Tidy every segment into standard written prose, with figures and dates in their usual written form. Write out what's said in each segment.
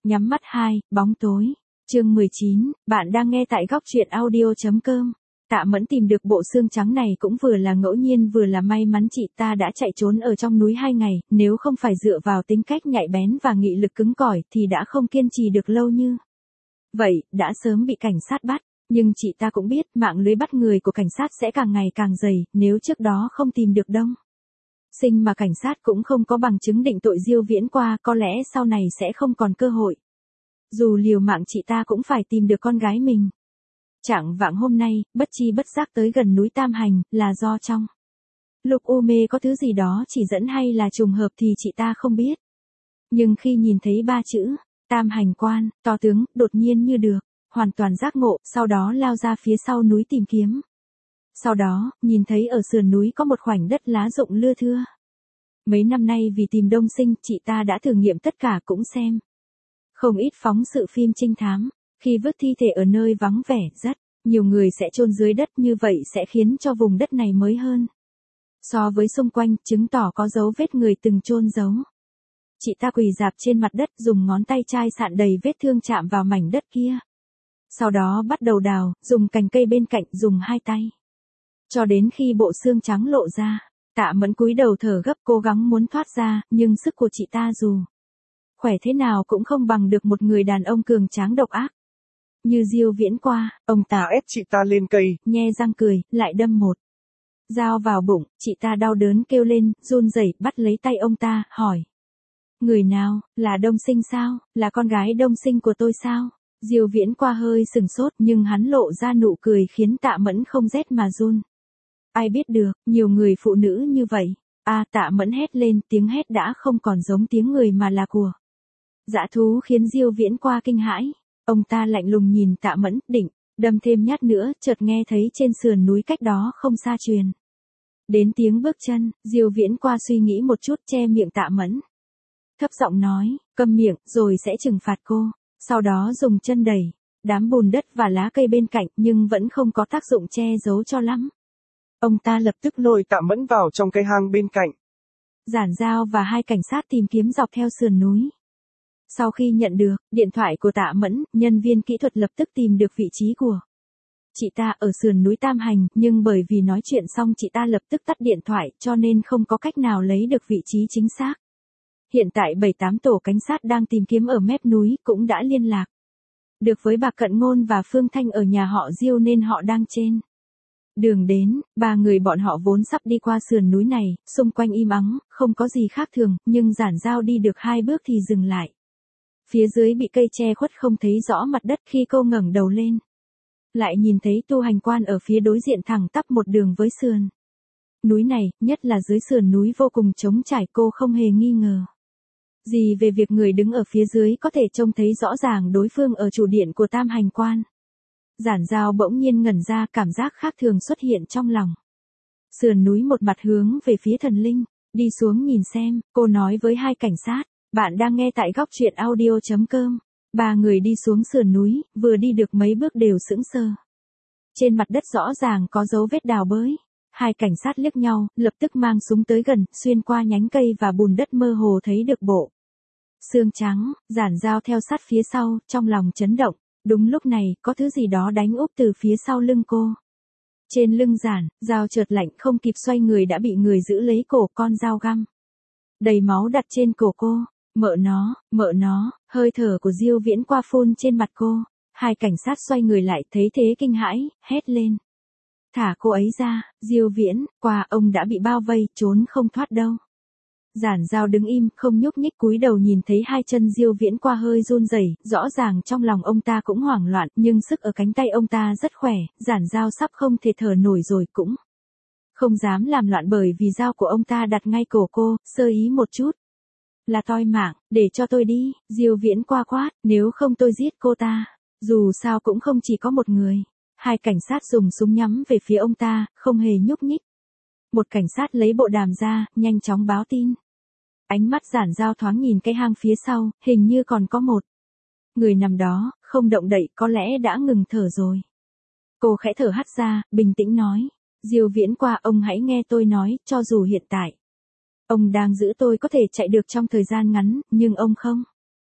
Nhắm mắt 2, bóng tối. Chương 19, bạn đang nghe tại góc truyện audio.com. Tạ Mẫn tìm được bộ xương trắng này cũng vừa là ngẫu nhiên vừa là may mắn, chị ta đã chạy trốn ở trong núi 2 ngày, nếu không phải dựa vào tính cách nhạy bén và nghị lực cứng cỏi thì đã không kiên trì được lâu như vậy, đã sớm bị cảnh sát bắt. Nhưng chị ta cũng biết mạng lưới bắt người của cảnh sát sẽ càng ngày càng dày, nếu trước đó không tìm được Đông Sinh mà cảnh sát cũng không có bằng chứng định tội Diêu Viễn Qua, có lẽ sau này sẽ không còn cơ hội. Dù liều mạng chị ta cũng phải tìm được con gái mình. Chạng vạng hôm nay, bất chi bất giác tới gần núi Tam Hành, là do trong lúc u mê có thứ gì đó chỉ dẫn hay là trùng hợp thì chị ta không biết. Nhưng khi nhìn thấy 3 chữ, Tam Hành Quan, to tướng, đột nhiên như được, hoàn toàn giác ngộ, sau đó lao ra phía sau núi tìm kiếm. Sau đó, nhìn thấy ở sườn núi có một khoảnh đất lá rụng lưa thưa. Mấy năm nay vì tìm Đông Sinh, chị ta đã thử nghiệm tất cả, cũng xem không ít phóng sự phim trinh thám. Khi vứt thi thể ở nơi vắng vẻ, rất nhiều người sẽ chôn dưới đất, như vậy sẽ khiến cho vùng đất này mới hơn so với xung quanh, chứng tỏ có dấu vết người từng chôn giấu. Chị ta quỳ rạp trên mặt đất, dùng ngón tay chai sạn đầy vết thương chạm vào mảnh đất kia. Sau đó bắt đầu đào, dùng cành cây bên cạnh, dùng 2 tay. Cho đến khi bộ xương trắng lộ ra, Tạ Mẫn cúi đầu thở gấp, cố gắng muốn thoát ra, nhưng sức của chị ta dù khỏe thế nào cũng không bằng được một người đàn ông cường tráng độc ác như Diêu Viễn Qua. Ông ta ép chị ta lên cây, nhe răng cười, lại đâm một dao vào bụng. Chị ta đau đớn kêu lên, run rẩy bắt lấy tay ông ta, hỏi: người nào, là Đông Sinh sao, là con gái Đông Sinh của tôi sao? Diêu Viễn Qua hơi sừng sốt, nhưng hắn lộ ra nụ cười khiến Tạ Mẫn không rét mà run. Ai biết được, nhiều người phụ nữ như vậy. Tạ Mẫn hét lên, tiếng hét đã không còn giống tiếng người mà là của dã thú, khiến Diêu Viễn Qua kinh hãi. Ông ta lạnh lùng nhìn Tạ Mẫn, định đâm thêm nhát nữa, chợt nghe thấy trên sườn núi cách đó không xa truyền đến tiếng bước chân. Diêu Viễn Qua suy nghĩ một chút, che miệng Tạ Mẫn, thấp giọng nói: câm miệng, rồi sẽ trừng phạt cô. Sau đó dùng chân đẩy đám bùn đất và lá cây bên cạnh, nhưng vẫn không có tác dụng che giấu cho lắm. Ông ta lập tức lôi Tạ Mẫn vào trong cây hang bên cạnh. Giản Giao và 2 cảnh sát tìm kiếm dọc theo sườn núi. Sau khi nhận được điện thoại của Tạ Mẫn, nhân viên kỹ thuật lập tức tìm được vị trí của chị ta ở sườn núi Tam Hành, nhưng bởi vì nói chuyện xong chị ta lập tức tắt điện thoại, cho nên không có cách nào lấy được vị trí chính xác. Hiện tại 7-8 tổ cảnh sát đang tìm kiếm ở mép núi, cũng đã liên lạc được với bà Cận Ngôn và Phương Thanh ở nhà họ Diêu, nên họ đang trên đường đến. 3 người bọn họ vốn sắp đi qua sườn núi này, xung quanh im ắng, không có gì khác thường, nhưng Giản Giao đi được 2 bước thì dừng lại. Phía dưới bị cây che khuất, không thấy rõ mặt đất. Khi cô ngẩng đầu lên, lại nhìn thấy Tu Hành Quan ở phía đối diện thẳng tắp một đường với sườn núi này, nhất là dưới sườn núi vô cùng trống trải. Cô không hề nghi ngờ gì về việc người đứng ở phía dưới có thể trông thấy rõ ràng đối phương ở chủ điện của Tam Hành Quan. Giản Giao bỗng nhiên ngẩn ra, cảm giác khác thường xuất hiện trong lòng. Sườn núi một mặt hướng về phía thần linh, đi xuống nhìn xem, cô nói với 2 cảnh sát. Bạn đang nghe tại góc truyện audio.com. 3 người đi xuống sườn núi, vừa đi được mấy bước đều sững sờ. Trên mặt đất rõ ràng có dấu vết đào bới. 2 cảnh sát liếc nhau, lập tức mang súng tới gần, xuyên qua nhánh cây và bùn đất mơ hồ thấy được bộ xương trắng. Giản Giao theo sát phía sau, trong lòng chấn động. Đúng lúc này, có thứ gì đó đánh úp từ phía sau lưng cô. Trên lưng Giản Giao chợt lạnh, không kịp xoay người đã bị người giữ lấy cổ, con dao găm đầy máu đặt trên cổ cô. Mợ nó, hơi thở của Diêu Viễn Qua phun trên mặt cô. 2 cảnh sát xoay người lại, thấy thế kinh hãi, hét lên: thả cô ấy ra. Diêu Viễn Qua, ông đã bị bao vây, trốn không thoát đâu. Giản Giao đứng im, không nhúc nhích, cúi đầu nhìn thấy 2 chân Diêu Viễn Qua hơi run rẩy, rõ ràng trong lòng ông ta cũng hoảng loạn, nhưng sức ở cánh tay ông ta rất khỏe. Giản Giao sắp không thể thở nổi rồi, cũng không dám làm loạn bởi vì dao của ông ta đặt ngay cổ cô, sơ ý một chút là toi mạng. Để cho tôi đi, Diêu Viễn Qua quát, nếu không tôi giết cô ta. Dù sao cũng không chỉ có một người. 2 cảnh sát dùng súng nhắm về phía ông ta, không hề nhúc nhích. Một cảnh sát lấy bộ đàm ra, nhanh chóng báo tin. Ánh mắt Giản Giao thoáng nhìn cái hang phía sau, hình như còn có một người nằm đó, không động đậy, có lẽ đã ngừng thở rồi. Cô khẽ thở hắt ra, bình tĩnh nói: Diêu Viễn Qua, ông hãy nghe tôi nói, cho dù hiện tại ông đang giữ tôi có thể chạy được trong thời gian ngắn, nhưng ông không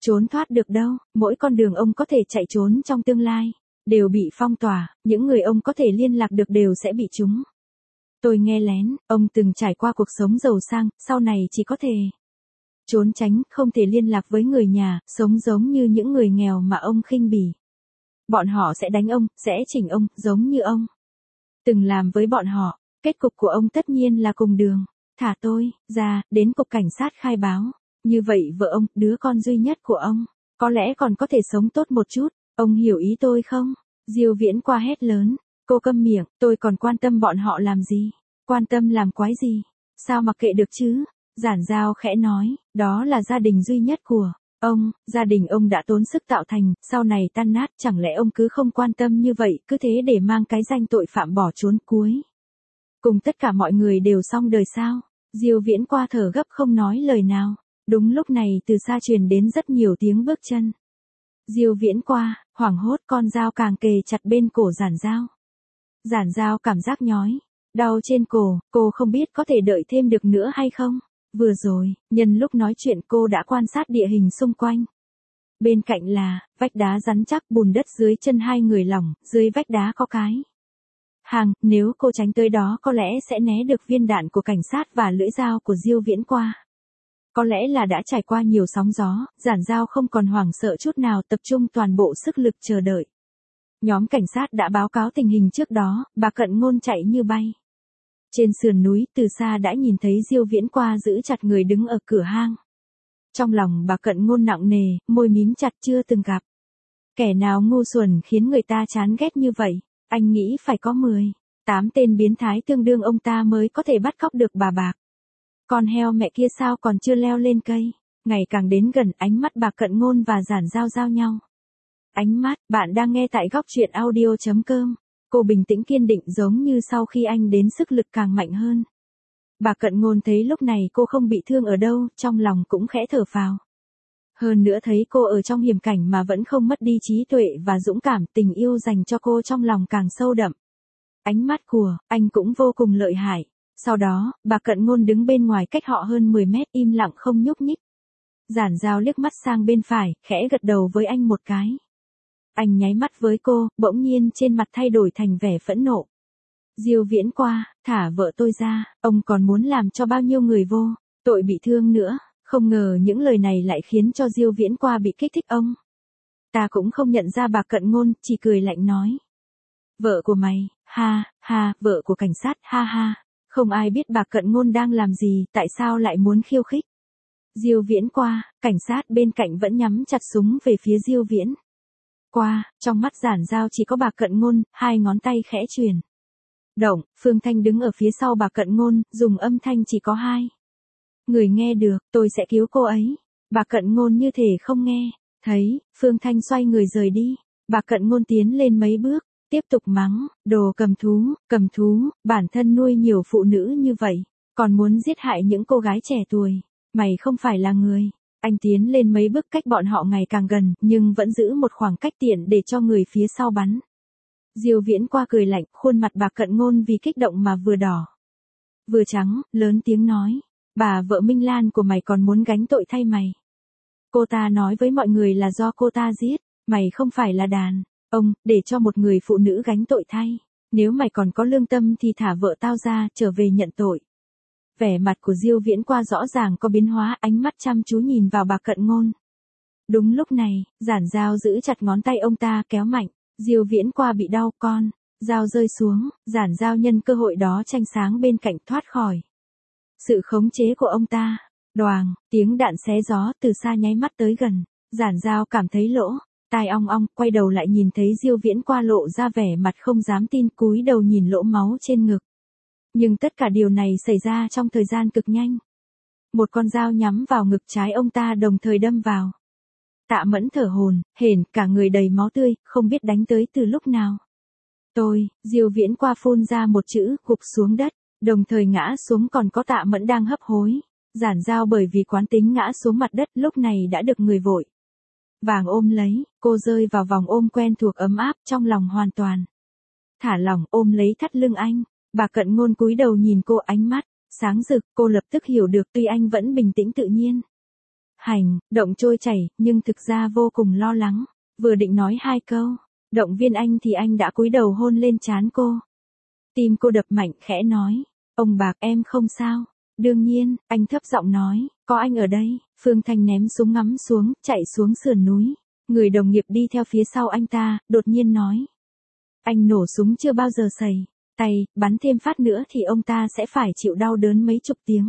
trốn thoát được đâu, mỗi con đường ông có thể chạy trốn trong tương lai, đều bị phong tỏa, những người ông có thể liên lạc được đều sẽ bị chúng. Tôi nghe lén, ông từng trải qua cuộc sống giàu sang, sau này chỉ có thể trốn tránh, không thể liên lạc với người nhà, sống giống như những người nghèo mà ông khinh bỉ. Bọn họ sẽ đánh ông, sẽ chỉnh ông, giống như ông từng làm với bọn họ. Kết cục của ông tất nhiên là cùng đường. Thả tôi ra, đến cục cảnh sát khai báo. Như vậy vợ ông, đứa con duy nhất của ông, có lẽ còn có thể sống tốt một chút. Ông hiểu ý tôi không? Diêu Viễn Qua hét lớn. Cô câm miệng, tôi còn quan tâm bọn họ làm gì? Quan tâm làm quái gì? Sao mặc kệ được chứ? Giản Giao khẽ nói, đó là gia đình duy nhất của ông, gia đình ông đã tốn sức tạo thành, sau này tan nát, chẳng lẽ ông cứ không quan tâm như vậy, cứ thế để mang cái danh tội phạm bỏ trốn cuối cùng tất cả mọi người đều xong đời sao? Diêu Viễn Qua thở gấp không nói lời nào. Đúng lúc này từ xa truyền đến rất nhiều tiếng bước chân. Diêu Viễn Qua, hoảng hốt, con dao càng kề chặt bên cổ Giản Giao. Giản Giao cảm giác nhói, đau trên cổ, cô không biết có thể đợi thêm được nữa hay không. Vừa rồi, nhân lúc nói chuyện cô đã quan sát địa hình xung quanh. Bên cạnh là vách đá rắn chắc, bùn đất dưới chân hai người lỏng, dưới vách đá có cái hàng, nếu cô tránh tới đó có lẽ sẽ né được viên đạn của cảnh sát và lưỡi dao của Diêu Viễn Qua. Có lẽ là đã trải qua nhiều sóng gió, Giản Giao không còn hoảng sợ chút nào, tập trung toàn bộ sức lực chờ đợi. Nhóm cảnh sát đã báo cáo tình hình trước đó, bà Cận Ngôn chạy như bay. Trên sườn núi, từ xa đã nhìn thấy Diêu Viễn Qua giữ chặt người đứng ở cửa hang. Trong lòng bà Cận Ngôn nặng nề, môi mím chặt, chưa từng gặp kẻ nào ngu xuẩn khiến người ta chán ghét như vậy. Anh nghĩ phải có 8 tên biến thái tương đương ông ta mới có thể bắt cóc được bà bạc. Con heo mẹ kia sao còn chưa leo lên cây? Ngày càng đến gần, ánh mắt bà Cận Ngôn và Giản Giao giao nhau. Ánh mắt, bạn đang nghe tại góc truyện audio.com. Cô bình tĩnh kiên định giống như sau khi anh đến sức lực càng mạnh hơn. Bà Cận Ngôn thấy lúc này cô không bị thương ở đâu, trong lòng cũng khẽ thở phào. Hơn nữa thấy cô ở trong hiểm cảnh mà vẫn không mất đi trí tuệ và dũng cảm, tình yêu dành cho cô trong lòng càng sâu đậm. Ánh mắt của anh cũng vô cùng lợi hại. Sau đó, bà Cận Ngôn đứng bên ngoài cách họ hơn 10 mét, im lặng không nhúc nhích. Giản Giao liếc mắt sang bên phải, khẽ gật đầu với anh một cái. Anh nháy mắt với cô, bỗng nhiên trên mặt thay đổi thành vẻ phẫn nộ. Diêu Viễn Qua, thả vợ tôi ra, ông còn muốn làm cho bao nhiêu người vô tội bị thương nữa. Không ngờ những lời này lại khiến cho Diêu Viễn Qua bị kích thích ông. Ta cũng không nhận ra bà Cận Ngôn, chỉ cười lạnh nói. Vợ của mày, ha, ha, vợ của cảnh sát, ha ha. Không ai biết bà Cận Ngôn đang làm gì, tại sao lại muốn khiêu khích. Diêu Viễn Qua, cảnh sát bên cạnh vẫn nhắm chặt súng về phía Diêu Viễn Qua, trong mắt Giản Giao chỉ có bà Cận Ngôn, hai ngón tay khẽ chuyển động, Phương Thanh đứng ở phía sau bà Cận Ngôn, dùng âm thanh chỉ có 2 người nghe được, tôi sẽ cứu cô ấy. Bà Cận Ngôn như thể không nghe, thấy, Phương Thanh xoay người rời đi. Bà Cận Ngôn tiến lên mấy bước, tiếp tục mắng, đồ cầm thú, bản thân nuôi nhiều phụ nữ như vậy, còn muốn giết hại những cô gái trẻ tuổi. Mày không phải là người. Anh tiến lên mấy bước cách bọn họ ngày càng gần, nhưng vẫn giữ một khoảng cách tiện để cho người phía sau bắn. Diêu Viễn Qua cười lạnh, khuôn mặt bà Cận Ngôn vì kích động mà vừa đỏ vừa trắng, lớn tiếng nói. Bà vợ Minh Lan của mày còn muốn gánh tội thay mày. Cô ta nói với mọi người là do cô ta giết, mày không phải là đàn ông, để cho một người phụ nữ gánh tội thay. Nếu mày còn có lương tâm thì thả vợ tao ra, trở về nhận tội. Vẻ mặt của Diêu Viễn Qua rõ ràng có biến hóa, ánh mắt chăm chú nhìn vào bà Cận Ngôn. Đúng lúc này, Giản Giao giữ chặt ngón tay ông ta kéo mạnh, Diêu Viễn Qua bị đau, con dao rơi xuống, Giản Giao nhân cơ hội đó tranh sáng bên cạnh thoát khỏi sự khống chế của ông ta. Đoàng, tiếng đạn xé gió từ xa nháy mắt tới gần, Giản Giao cảm thấy lỗ tai ong ong, quay đầu lại nhìn thấy Diêu Viễn Qua lộ ra vẻ mặt không dám tin, cúi đầu nhìn lỗ máu trên ngực. Nhưng tất cả điều này xảy ra trong thời gian cực nhanh. Một con dao nhắm vào ngực trái ông ta đồng thời đâm vào. Tạ Mẫn thở hổn hển, cả người đầy máu tươi, không biết đánh tới từ lúc nào. Diêu Viễn Qua phun ra một chữ, gục xuống đất, đồng thời ngã xuống, còn có Tạ Mẫn đang hấp hối. Giản Giao bởi vì quán tính ngã xuống mặt đất, lúc này đã được người vội vàng ôm lấy, cô rơi vào vòng ôm quen thuộc ấm áp, trong lòng hoàn toàn thả lỏng, ôm lấy thắt lưng anh. Bà Cận Ngôn cúi đầu nhìn cô, ánh mắt sáng rực, cô lập tức hiểu được, tuy anh vẫn bình tĩnh tự nhiên, hành động trôi chảy, nhưng thực ra vô cùng lo lắng. Vừa định nói 2 câu, động viên anh thì anh đã cúi đầu hôn lên trán cô. Tim cô đập mạnh, khẽ nói, ông Bạc em không sao. Đương nhiên, anh thấp giọng nói, có anh ở đây. Phương Thanh ném súng ngắm xuống, chạy xuống sườn núi. Người đồng nghiệp đi theo phía sau anh ta, đột nhiên nói. Anh nổ súng chưa bao giờ sẩy tay, bắn thêm phát nữa thì ông ta sẽ phải chịu đau đớn mấy chục tiếng.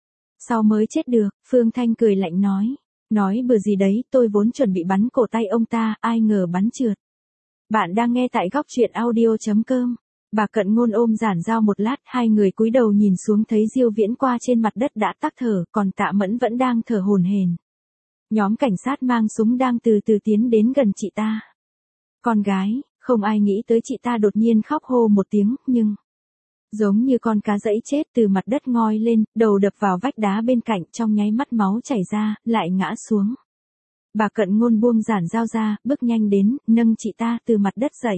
Sau mới chết được, Phương Thanh cười lạnh nói. Nói bừa gì đấy, tôi vốn chuẩn bị bắn cổ tay ông ta, ai ngờ bắn trượt. Bạn đang nghe tại góc truyện audio.com. Bà Cận Ngôn ôm Giản Dao một lát, hai người cúi đầu nhìn xuống thấy Diêu Viễn qua trên mặt đất đã tắc thở, còn Tạ Mẫn vẫn đang thở hổn hển. Nhóm cảnh sát mang súng đang từ từ tiến đến gần chị ta. Con gái, không ai nghĩ tới chị ta đột nhiên khóc hô một tiếng, nhưng giống như con cá dẫy chết từ mặt đất ngoi lên, đầu đập vào vách đá bên cạnh, trong nháy mắt máu chảy ra, lại ngã xuống. Bà Cận Ngôn buông Giản Dao ra, bước nhanh đến, nâng chị ta từ mặt đất dậy.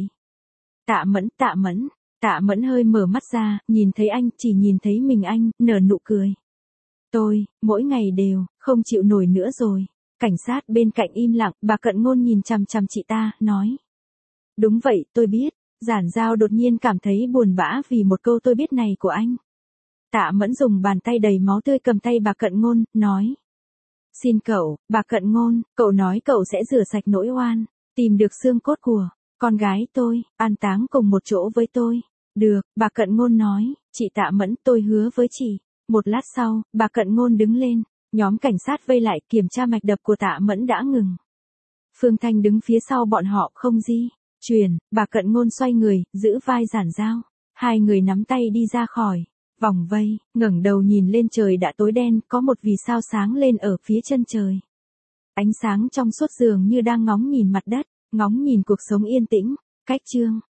Tạ Mẫn, Tạ Mẫn. Tạ Mẫn hơi mở mắt ra, nhìn thấy anh, chỉ nhìn thấy mình anh, nở nụ cười. Tôi, mỗi ngày đều, không chịu nổi nữa rồi. Cảnh sát bên cạnh im lặng, bà Cận Ngôn nhìn chằm chằm chị ta, nói. Đúng vậy, tôi biết. Giản Dao đột nhiên cảm thấy buồn bã vì một câu tôi biết này của anh. Tạ Mẫn dùng bàn tay đầy máu tươi cầm tay bà Cận Ngôn, nói. Xin cậu, bà Cận Ngôn, cậu nói cậu sẽ rửa sạch nỗi oan, tìm được xương cốt của con gái tôi, an táng cùng một chỗ với tôi. Được, bà Cận Ngôn nói, chị Tạ Mẫn, tôi hứa với chị. Một lát sau, bà Cận Ngôn đứng lên, nhóm cảnh sát vây lại kiểm tra mạch đập của Tạ Mẫn đã ngừng. Phương Thanh đứng phía sau bọn họ không di chuyển, bà Cận Ngôn xoay người, giữ vai Giản Dao. Hai người nắm tay đi ra khỏi vòng vây, ngẩng đầu nhìn lên trời đã tối đen, có một vì sao sáng lên ở phía chân trời. Ánh sáng trong suốt dường như đang ngóng nhìn mặt đất, ngóng nhìn cuộc sống yên tĩnh. Cách chương